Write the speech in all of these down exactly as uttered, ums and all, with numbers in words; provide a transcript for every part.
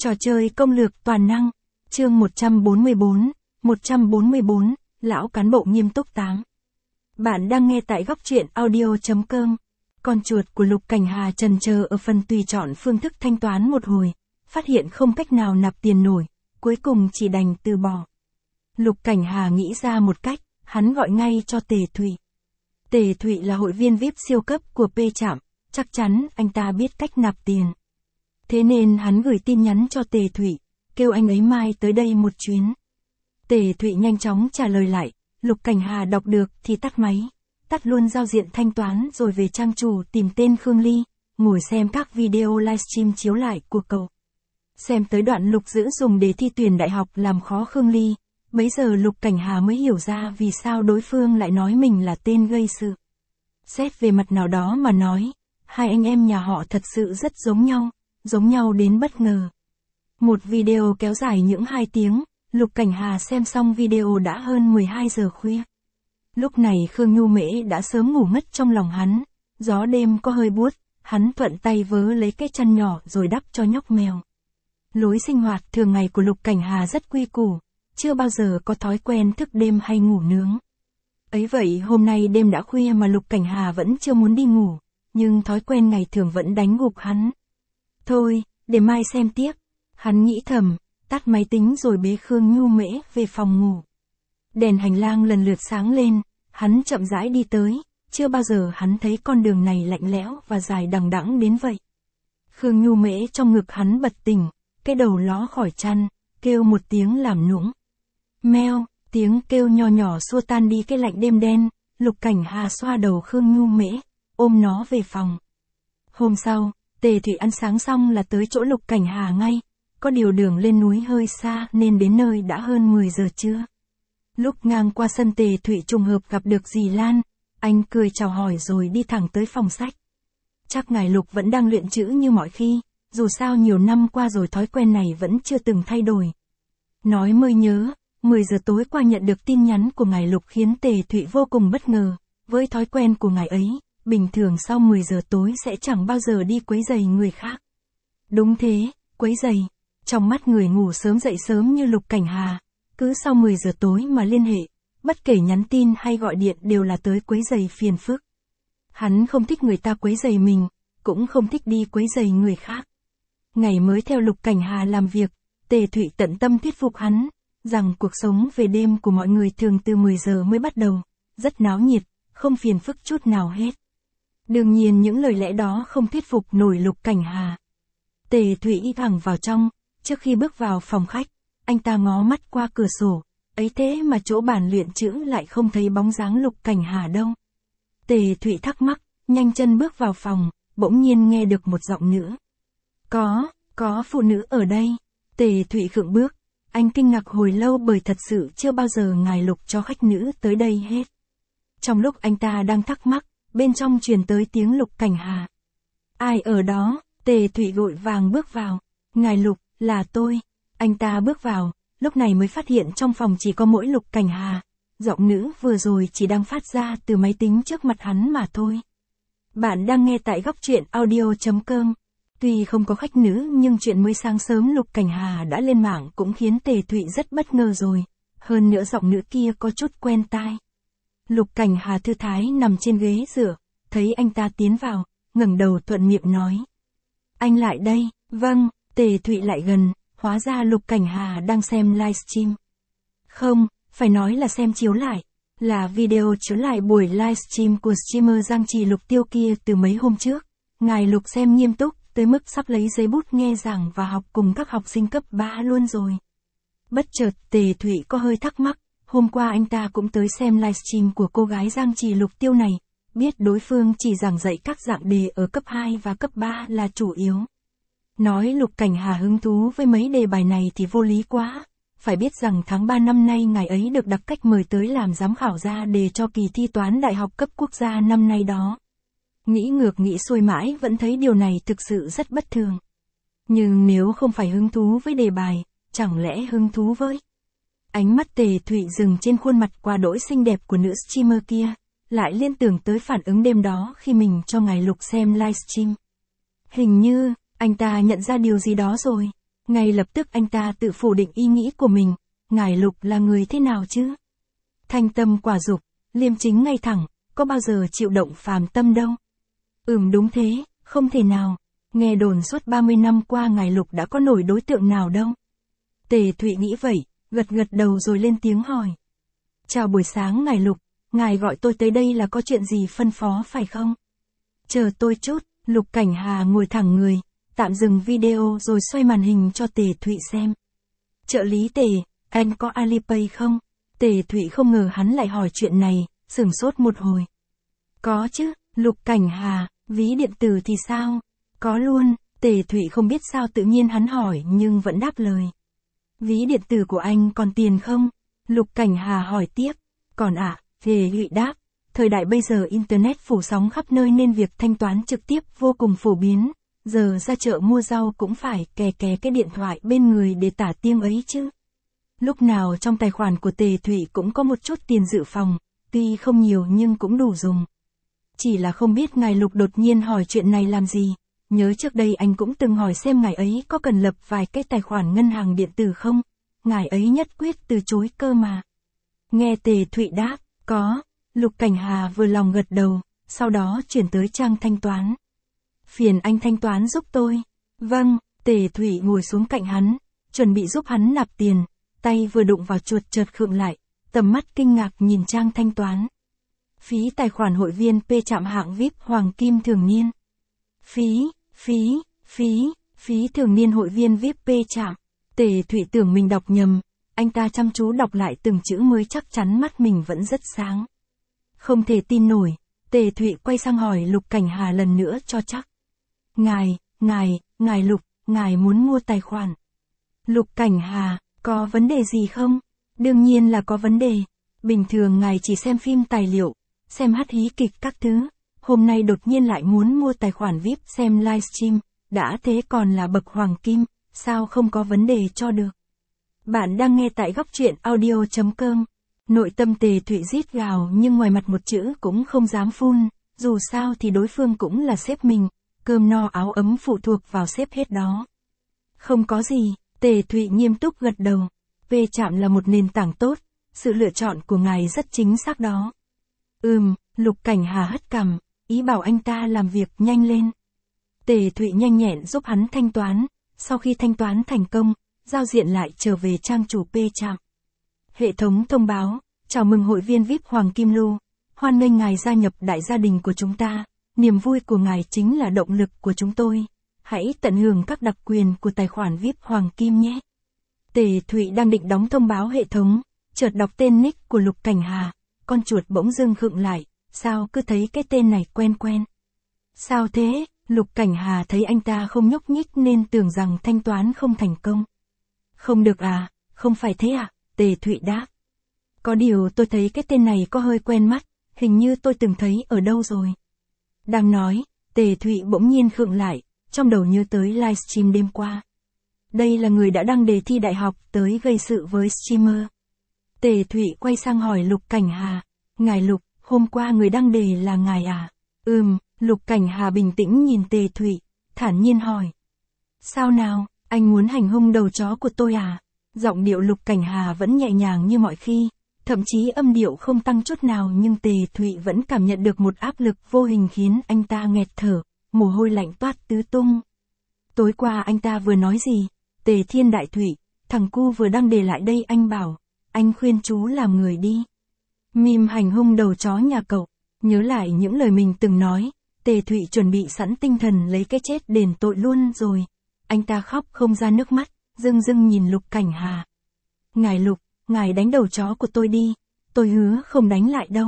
Trò chơi công lược toàn năng, chương một trăm bốn mươi bốn, một trăm bốn mươi bốn, lão cán bộ nghiêm túc tám. Bạn đang nghe tại góc truyện audio chấm com. Con chuột của Lục Cảnh Hà trần chờ ở phần tùy chọn phương thức thanh toán một hồi, phát hiện không cách nào nạp tiền nổi, cuối cùng chỉ đành từ bỏ. Lục Cảnh Hà nghĩ ra một cách, hắn gọi ngay cho Tề Thụy. Tề Thụy là hội viên vi ai pi siêu cấp của P Trạm, chắc chắn anh ta biết cách nạp tiền. Thế nên hắn gửi tin nhắn cho Tề Thụy, kêu anh ấy mai tới đây một chuyến. Tề Thụy nhanh chóng trả lời lại, Lục Cảnh Hà đọc được thì tắt máy, tắt luôn giao diện thanh toán rồi về trang chủ tìm tên Khương Ly, ngồi xem các video livestream chiếu lại của cậu. Xem tới đoạn Lục Dữ dùng để thi tuyển đại học làm khó Khương Ly, bấy giờ Lục Cảnh Hà mới hiểu ra vì sao đối phương lại nói mình là tên gây sự. Xét về mặt nào đó mà nói, hai anh em nhà họ thật sự rất giống nhau, giống nhau đến bất ngờ. Một video kéo dài những hai tiếng, Lục Cảnh Hà xem xong video đã hơn mười hai giờ khuya. Lúc này Khương Nhu Mễ đã sớm ngủ mất trong lòng hắn, gió đêm có hơi buốt, hắn thuận tay vớ lấy cái chăn nhỏ rồi đắp cho nhóc mèo. Lối sinh hoạt thường ngày của Lục Cảnh Hà rất quy củ, chưa bao giờ có thói quen thức đêm hay ngủ nướng. Ấy vậy hôm nay đêm đã khuya mà Lục Cảnh Hà vẫn chưa muốn đi ngủ, nhưng thói quen ngày thường vẫn đánh gục hắn. Thôi, để mai xem tiếp. Hắn nghĩ thầm, tắt máy tính rồi bế Khương Nhu Mễ về phòng ngủ. Đèn hành lang lần lượt sáng lên, hắn chậm rãi đi tới, chưa bao giờ hắn thấy con đường này lạnh lẽo và dài đằng đẵng đến vậy. Khương Nhu Mễ trong ngực hắn bật tỉnh, cái đầu ló khỏi chăn, kêu một tiếng làm nũng. Meo, tiếng kêu nho nhỏ xua tan đi cái lạnh đêm đen, Lục Cảnh Hà xoa đầu Khương Nhu Mễ, ôm nó về phòng. Hôm sau, Tề Thụy ăn sáng xong là tới chỗ Lục Cảnh Hà ngay, có điều đường lên núi hơi xa nên đến nơi đã hơn mười giờ trưa. Lúc ngang qua sân Tề Thụy trùng hợp gặp được dì Lan, anh cười chào hỏi rồi đi thẳng tới phòng sách. Chắc ngài Lục vẫn đang luyện chữ như mọi khi, dù sao nhiều năm qua rồi thói quen này vẫn chưa từng thay đổi. Nói mới nhớ, mười giờ tối qua nhận được tin nhắn của ngài Lục khiến Tề Thụy vô cùng bất ngờ, với thói quen của ngài ấy, bình thường sau mười giờ tối sẽ chẳng bao giờ đi quấy rầy người khác. Đúng thế, quấy rầy. Trong mắt người ngủ sớm dậy sớm như Lục Cảnh Hà, cứ sau mười giờ tối mà liên hệ, bất kể nhắn tin hay gọi điện đều là tới quấy rầy phiền phức. Hắn không thích người ta quấy rầy mình, cũng không thích đi quấy rầy người khác. Ngày mới theo Lục Cảnh Hà làm việc, Tề Thụy tận tâm thuyết phục hắn, rằng cuộc sống về đêm của mọi người thường từ mười giờ mới bắt đầu, rất náo nhiệt, không phiền phức chút nào hết. Đương nhiên những lời lẽ đó không thuyết phục nổi Lục Cảnh Hà. Tề Thụy đi thẳng vào trong, trước khi bước vào phòng khách, anh ta ngó mắt qua cửa sổ, ấy thế mà chỗ bàn luyện chữ lại không thấy bóng dáng Lục Cảnh Hà đâu. Tề Thụy thắc mắc, nhanh chân bước vào phòng, bỗng nhiên nghe được một giọng nữ. Có, có phụ nữ ở đây. Tề Thụy khựng bước, anh kinh ngạc hồi lâu bởi thật sự chưa bao giờ ngài Lục cho khách nữ tới đây hết. Trong lúc anh ta đang thắc mắc, bên trong truyền tới tiếng Lục Cảnh Hà. Ai ở đó? Tề Thụy vội vàng bước vào. Ngài Lục, là tôi. Anh ta bước vào, lúc này mới phát hiện trong phòng chỉ có mỗi Lục Cảnh Hà. Giọng nữ vừa rồi chỉ đang phát ra từ máy tính trước mặt hắn mà thôi. Bạn đang nghe tại góc truyện audio chấm com. Tuy không có khách nữ nhưng chuyện mới sáng sớm Lục Cảnh Hà đã lên mạng cũng khiến Tề Thụy rất bất ngờ rồi. Hơn nữa giọng nữ kia có chút quen tai. Lục Cảnh Hà thư thái nằm trên ghế dựa, thấy anh ta tiến vào, ngẩng đầu thuận miệng nói. Anh lại đây, vâng. Tề Thụy lại gần, hóa ra Lục Cảnh Hà đang xem livestream. Không, phải nói là xem chiếu lại, là video chiếu lại buổi livestream của streamer Giang Trì Lục Tiêu kia từ mấy hôm trước. Ngài Lục xem nghiêm túc, tới mức sắp lấy giấy bút nghe giảng và học cùng các học sinh cấp ba luôn rồi. Bất chợt Tề Thụy có hơi thắc mắc, hôm qua anh ta cũng tới xem livestream của cô gái Giang Trì Lục Tiêu này, biết đối phương chỉ giảng dạy các dạng đề ở cấp hai và cấp ba là chủ yếu. Nói Lục Cảnh Hà hứng thú với mấy đề bài này thì vô lý quá, phải biết rằng tháng ba năm nay ngài ấy được đặc cách mời tới làm giám khảo ra đề cho kỳ thi toán đại học cấp quốc gia năm nay đó. Nghĩ ngược nghĩ xuôi mãi vẫn thấy điều này thực sự rất bất thường. Nhưng nếu không phải hứng thú với đề bài, chẳng lẽ hứng thú với... Ánh mắt Tề Thụy dừng trên khuôn mặt qua đỗi xinh đẹp của nữ streamer kia, lại liên tưởng tới phản ứng đêm đó khi mình cho ngài Lục xem livestream. Hình như... Anh ta nhận ra điều gì đó rồi. Ngay lập tức anh ta tự phủ định ý nghĩ của mình, ngài Lục là người thế nào chứ? Thanh tâm quả dục, liêm chính ngay thẳng, có bao giờ chịu động phàm tâm đâu. Ừm đúng thế, không thể nào, nghe đồn suốt ba mươi năm qua ngài Lục đã có nổi đối tượng nào đâu. Tề Thụy nghĩ vậy, gật gật đầu rồi lên tiếng hỏi. Chào buổi sáng ngài Lục, ngài gọi tôi tới đây là có chuyện gì phân phó phải không? Chờ tôi chút, Lục Cảnh Hà ngồi thẳng người, tạm dừng video rồi xoay màn hình cho Tề Thụy xem. Trợ lý Tề, anh có Alipay không? Tề Thụy không ngờ hắn lại hỏi chuyện này, sửng sốt một hồi. Có chứ, Lục Cảnh Hà, ví điện tử thì sao? Có luôn, Tề Thụy không biết sao tự nhiên hắn hỏi nhưng vẫn đáp lời. Ví điện tử của anh còn tiền không? Lục Cảnh Hà hỏi tiếp. Còn ạ, à, Tề Thụy đáp. Thời đại bây giờ Internet phủ sóng khắp nơi nên việc thanh toán trực tiếp vô cùng phổ biến. Giờ ra chợ mua rau cũng phải kè kè cái điện thoại bên người để tả tiếng ấy chứ. Lúc nào trong tài khoản của Tề Thụy cũng có một chút tiền dự phòng, tuy không nhiều nhưng cũng đủ dùng. Chỉ là không biết ngài Lục đột nhiên hỏi chuyện này làm gì. Nhớ trước đây anh cũng từng hỏi xem ngài ấy có cần lập vài cái tài khoản ngân hàng điện tử không. Ngài ấy nhất quyết từ chối cơ mà. Nghe Tề Thụy đáp, có. Lục Cảnh Hà vừa lòng gật đầu, sau đó chuyển tới trang thanh toán. Phiền anh thanh toán giúp tôi. Vâng, Tề Thụy ngồi xuống cạnh hắn, chuẩn bị giúp hắn nạp tiền, tay vừa đụng vào chuột chợt khựng lại, tầm mắt kinh ngạc nhìn trang thanh toán. Phí tài khoản hội viên P Trạm hạng vi ai pi Hoàng Kim thường niên. Phí, phí, phí, phí thường niên hội viên vi ai pi P Trạm. Tề Thụy tưởng mình đọc nhầm, anh ta chăm chú đọc lại từng chữ mới chắc chắn mắt mình vẫn rất sáng. Không thể tin nổi, Tề Thụy quay sang hỏi Lục Cảnh Hà lần nữa cho chắc. Ngài, ngài, ngài Lục, ngài muốn mua tài khoản. Lục Cảnh Hà, có vấn đề gì không? Đương nhiên là có vấn đề. Bình thường ngài chỉ xem phim tài liệu, xem hát hí kịch các thứ. Hôm nay đột nhiên lại muốn mua tài khoản vi ai pi xem livestream, đã thế còn là bậc hoàng kim, sao không có vấn đề cho được. Bạn đang nghe tại góc truyện audio chấm com. Nội tâm Tề Thụy rít gào nhưng ngoài mặt một chữ cũng không dám phun, dù sao thì đối phương cũng là sếp mình, cơm no áo ấm phụ thuộc vào sếp hết đó. Không có gì, Tề Thụy nghiêm túc gật đầu. P Trạm là một nền tảng tốt, sự lựa chọn của ngài rất chính xác đó. Ừm, Lục Cảnh Hà hất cằm, ý bảo anh ta làm việc nhanh lên. Tề Thụy nhanh nhẹn giúp hắn thanh toán, sau khi thanh toán thành công, giao diện lại trở về trang chủ P Trạm. Hệ thống thông báo, chào mừng hội viên vi ai pi Hoàng Kim Lưu, hoan nghênh ngài gia nhập đại gia đình của chúng ta, niềm vui của ngài chính là động lực của chúng tôi, hãy tận hưởng các đặc quyền của tài khoản vi ai pi Hoàng Kim nhé. Tề Thụy đang định đóng thông báo hệ thống, chợt đọc tên nick của Lục Cảnh Hà, con chuột bỗng dưng khựng lại, sao cứ thấy cái tên này quen quen. Sao thế? Lục Cảnh Hà thấy anh ta không nhúc nhích nên tưởng rằng thanh toán không thành công. Không được à, không phải thế à? Tề Thụy đáp. Có điều tôi thấy cái tên này có hơi quen mắt, hình như tôi từng thấy ở đâu rồi. Đang nói, Tề Thụy bỗng nhiên khựng lại, trong đầu nhớ tới livestream đêm qua. Đây là người đã đăng đề thi đại học tới gây sự với streamer. Tề Thụy quay sang hỏi Lục Cảnh Hà, ngài Lục, hôm qua người đăng đề là ngài à? Ừm, Lục Cảnh Hà bình tĩnh nhìn Tề Thụy, thản nhiên hỏi. Sao nào, anh muốn hành hung đầu chó của tôi à? Giọng điệu Lục Cảnh Hà vẫn nhẹ nhàng như mọi khi, thậm chí âm điệu không tăng chút nào nhưng Tề Thụy vẫn cảm nhận được một áp lực vô hình khiến anh ta nghẹt thở, mồ hôi lạnh toát tứ tung. Tối qua anh ta vừa nói gì? Tề Thiên Đại Thụy, thằng cu vừa đăng đề lại đây anh bảo, anh khuyên chú làm người đi. Mìm hành hung đầu chó nhà cậu, nhớ lại những lời mình từng nói, Tề Thụy chuẩn bị sẵn tinh thần lấy cái chết đền tội luôn rồi. Anh ta khóc không ra nước mắt, dưng dưng nhìn Lục Cảnh Hà. Ngài Lục, ngài đánh đầu chó của tôi đi, tôi hứa không đánh lại đâu.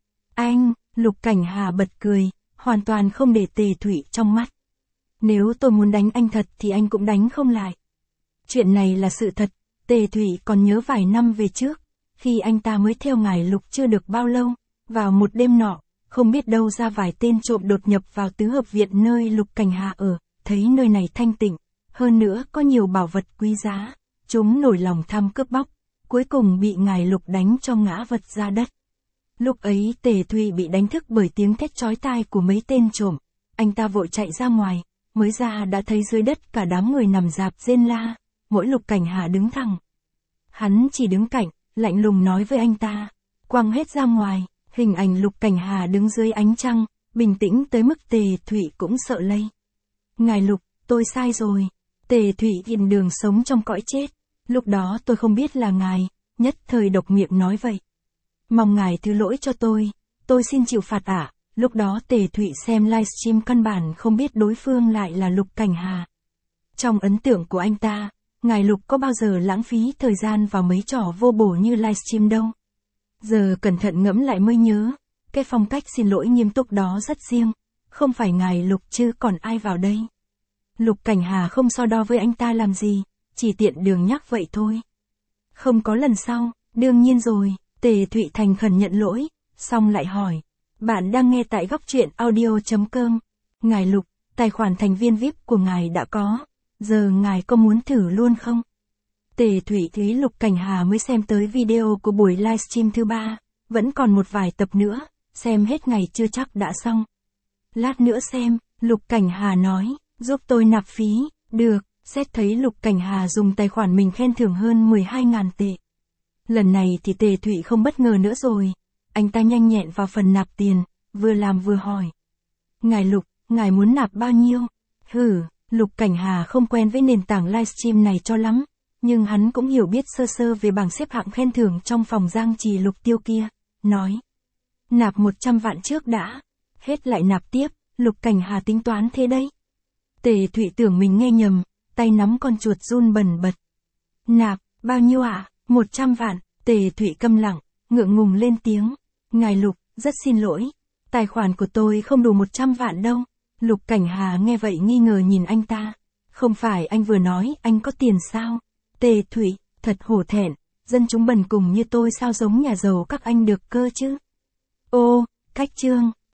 Anh, Lục Cảnh Hà bật cười, hoàn toàn không để Tề Thụy trong mắt. Nếu tôi muốn đánh anh thật thì anh cũng đánh không lại. Chuyện này là sự thật, Tề Thụy còn nhớ vài năm về trước, khi anh ta mới theo ngài Lục chưa được bao lâu, vào một đêm nọ, không biết đâu ra vài tên trộm đột nhập vào tứ hợp viện nơi Lục Cảnh Hà ở, thấy nơi này thanh tịnh, hơn nữa có nhiều bảo vật quý giá, chúng nổi lòng tham cướp bóc, cuối cùng bị ngài Lục đánh cho ngã vật ra đất. Lúc ấy Tề Thụy bị đánh thức bởi tiếng thét chói tai của mấy tên trộm, anh ta vội chạy ra ngoài, mới ra đã thấy dưới đất cả đám người nằm rạp rên la, mỗi Lục Cảnh Hà đứng thẳng. Hắn chỉ đứng cạnh, lạnh lùng nói với anh ta. Quăng hết ra ngoài, hình ảnh Lục Cảnh Hà đứng dưới ánh trăng, bình tĩnh tới mức Tề Thụy cũng sợ lây. Ngài Lục, tôi sai rồi. Tề Thụy nhìn đường sống trong cõi chết. Lúc đó tôi không biết là ngài, nhất thời độc miệng nói vậy. Mong ngài thứ lỗi cho tôi, tôi xin chịu phạt ạ. Lúc đó Tề Thụy xem livestream căn bản không biết đối phương lại là Lục Cảnh Hà. Trong ấn tượng của anh ta, ngài Lục có bao giờ lãng phí thời gian vào mấy trò vô bổ như livestream đâu. Giờ cẩn thận ngẫm lại mới nhớ, cái phong cách xin lỗi nghiêm túc đó rất riêng, không phải ngài Lục chứ còn ai vào đây. Lục Cảnh Hà không so đo với anh ta làm gì, chỉ tiện đường nhắc vậy thôi. Không có lần sau, đương nhiên rồi, Tề Thụy thành khẩn nhận lỗi, xong lại hỏi. Bạn đang nghe tại góc truyện audio chấm com. Ngài Lục, tài khoản thành viên vi ai pi của ngài đã có, giờ ngài có muốn thử luôn không? Tề Thụy thấy Lục Cảnh Hà mới xem tới video của buổi livestream thứ ba, vẫn còn một vài tập nữa, xem hết ngày chưa chắc đã xong. Lát nữa xem, Lục Cảnh Hà nói, giúp tôi nạp phí, được, xét thấy Lục Cảnh Hà dùng tài khoản mình khen thưởng hơn mười hai nghìn tệ. Lần này thì Tề Thụy không bất ngờ nữa rồi, anh ta nhanh nhẹn vào phần nạp tiền, vừa làm vừa hỏi. Ngài Lục, ngài muốn nạp bao nhiêu? Hừ, Lục Cảnh Hà không quen với nền tảng livestream này cho lắm, nhưng hắn cũng hiểu biết sơ sơ về bảng xếp hạng khen thưởng trong phòng Giang Trì Lục Tiêu kia, nói. Nạp một trăm vạn trước đã, hết lại nạp tiếp, Lục Cảnh Hà tính toán thế đấy. Tề Thụy tưởng mình nghe nhầm, tay nắm con chuột run bần bật. Nạp, bao nhiêu ạ? À? một trăm vạn, Tề Thụy câm lặng, ngượng ngùng lên tiếng. Ngài Lục, rất xin lỗi, tài khoản của tôi không đủ một trăm vạn đâu. Lục Cảnh Hà nghe vậy nghi ngờ nhìn anh ta. Không phải anh vừa nói anh có tiền sao? Tề Thụy, thật hổ thẹn, dân chúng bần cùng như tôi sao giống nhà giàu các anh được cơ chứ? Ô, cách chương.